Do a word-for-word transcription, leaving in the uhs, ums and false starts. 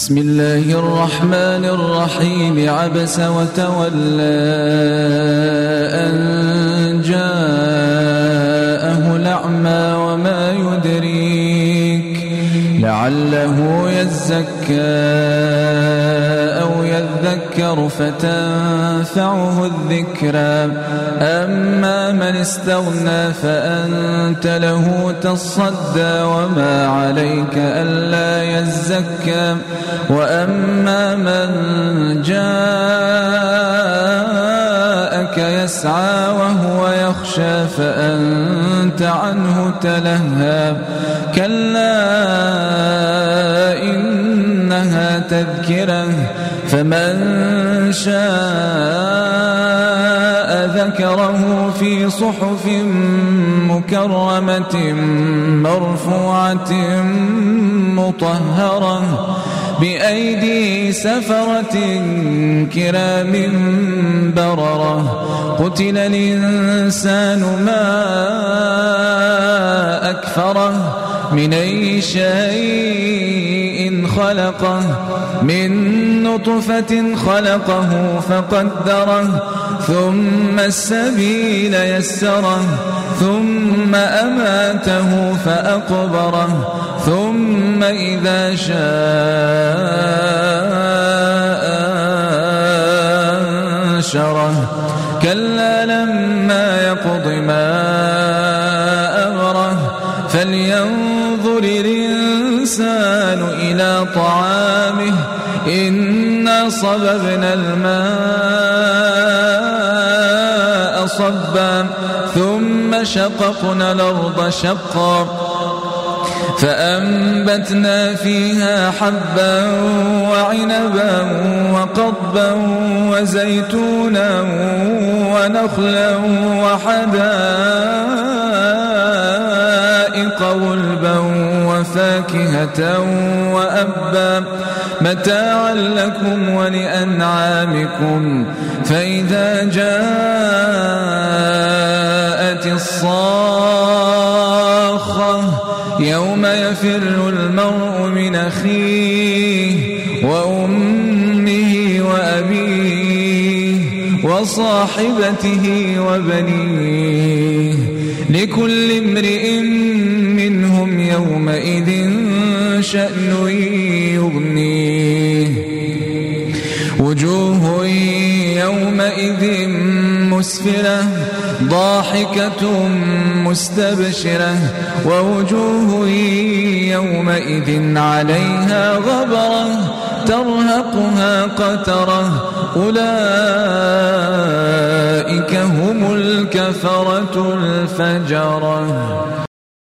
بسم الله الرحمن الرحيم. عبس وتولى أن جاءه الأعمى وما يدريك لعله يزكى أو يذكر فتنفعه الذكرى. أما من استغنى فأنت له تصدى وما عليك ألا يزكى. وأما من جاءك يسعى وهو يخشى فأنت عنه تلهى. كلا إنها تذكرة فمن شاء ذكره في صحف مكرمة مرفوعة مطهرة بأيدي سفرة كرام بررة. قتل الإنسان ما أكفره من أي شيء خلقه من نطفة خلقه فقدره ثم السبيل يسره ثم أماته فأقبره ثم إذا شاء أنشره. كلا لما يقض ما أمره فلينظر الإنسان إلى طعامه إنا صببنا الماء صبا ثم شققنا الأرض شقا فأنبتنا فيها حبا وعنبا وقضبا وزيتونا ونخلا وحدائق غلبا وفاكهة وأبا متاعا لكم ولأنعامكم. فإذا جاءت الصاخة يوم يفر المرء من أخيه وأمه وأبيه وصاحبته وبنيه لكل امرئ منهم يومئذ شأن يغنيه. وجوه يومئذ مسفرة ضاحكة مستبشرة ووجوه يومئذ عليها غبرة ترهقها قترة. أولئك هم الكفرة الفجرة.